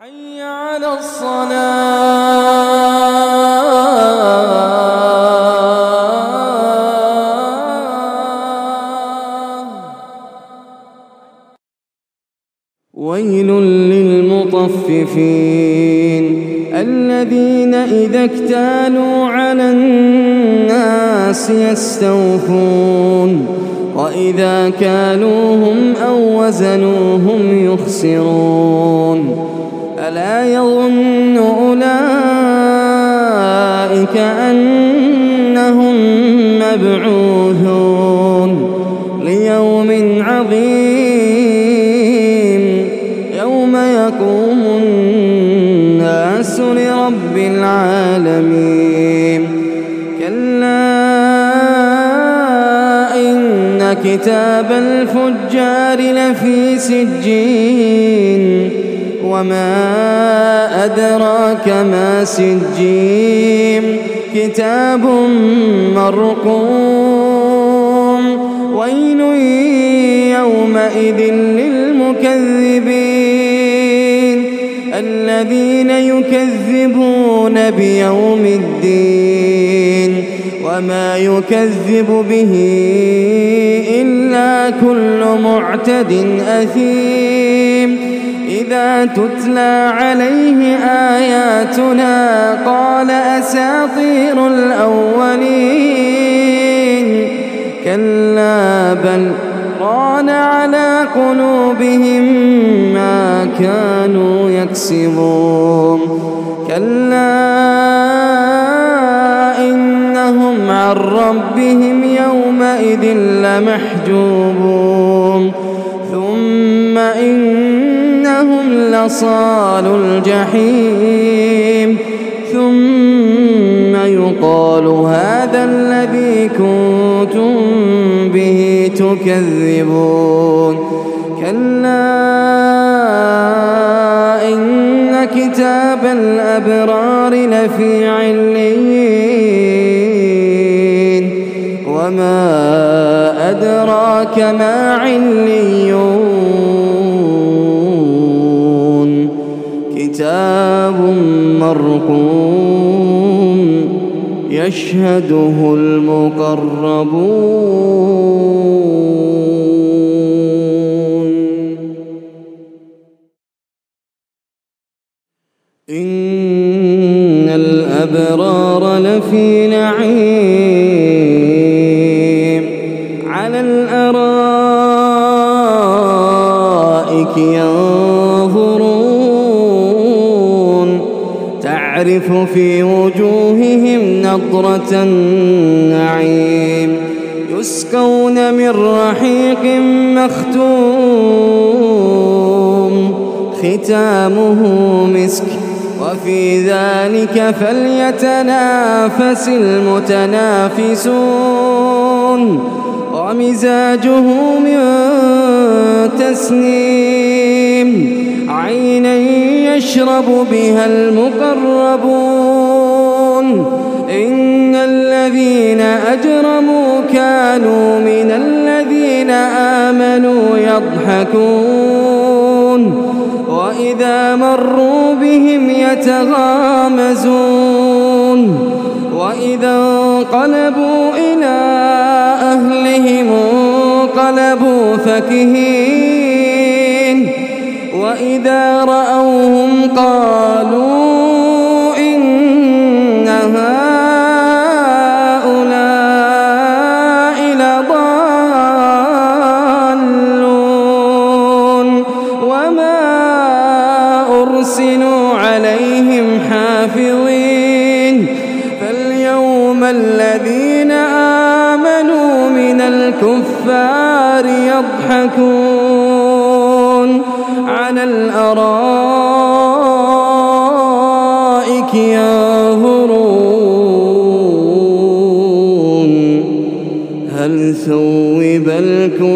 حي على الصلاة. ويل للمطففين الذين إذا اكتالوا على الناس يستوفون وإذا كالوهم أو وزنوهم يخسرون. ألا يظن أولئك أنهم مبعوثون ليوم عظيم يوم يقوم الناس لرب العالمين. كلا إن كتاب الفجار لفي سجين وما أدراك ما سجين كتاب مرقوم. ويل يومئذ للمكذبين الذين يكذبون بيوم الدين وما يكذب به إلا كل معتد أثيم. إذا تتلى عليه آياتنا قال أساطير الأولين. كلا بل ران على قلوبهم ما كانوا يكسبون. كلا إنهم عن ربهم يومئذ لمحجوبون. ثم إنهم لصال الجحيم. ثم يقال هذا الذي كنتم به تكذبون. كلا إن كتاب الأبرار لفي عليين وما أدراك ما عليون كتاب مرقوم يشهده المقربون. إن الأبرار لفي نعيم على الأرائك ينظرون تعرف في وجوههم نضرة النعيم يسقون من رحيق مختوم ختامه مسك وفي ذلك فليتنافس المتنافسون. ومزاجه من تسنيم عينا يشرب بها المقربون. إن الذين أجرموا كانوا من الذين آمنوا يضحكون وإذا مروا بهم يتغامزون. وإذا انقلبوا إلى أهلهم انقلبوا فكهين. وإذا رأوهم قالوا إن هؤلاء لضالون وما أرسلوا عليهم حافظين. فاليوم الذين آمنوا من الكفار يضحكون على الأرائك ينظرون هل ثوب الكفار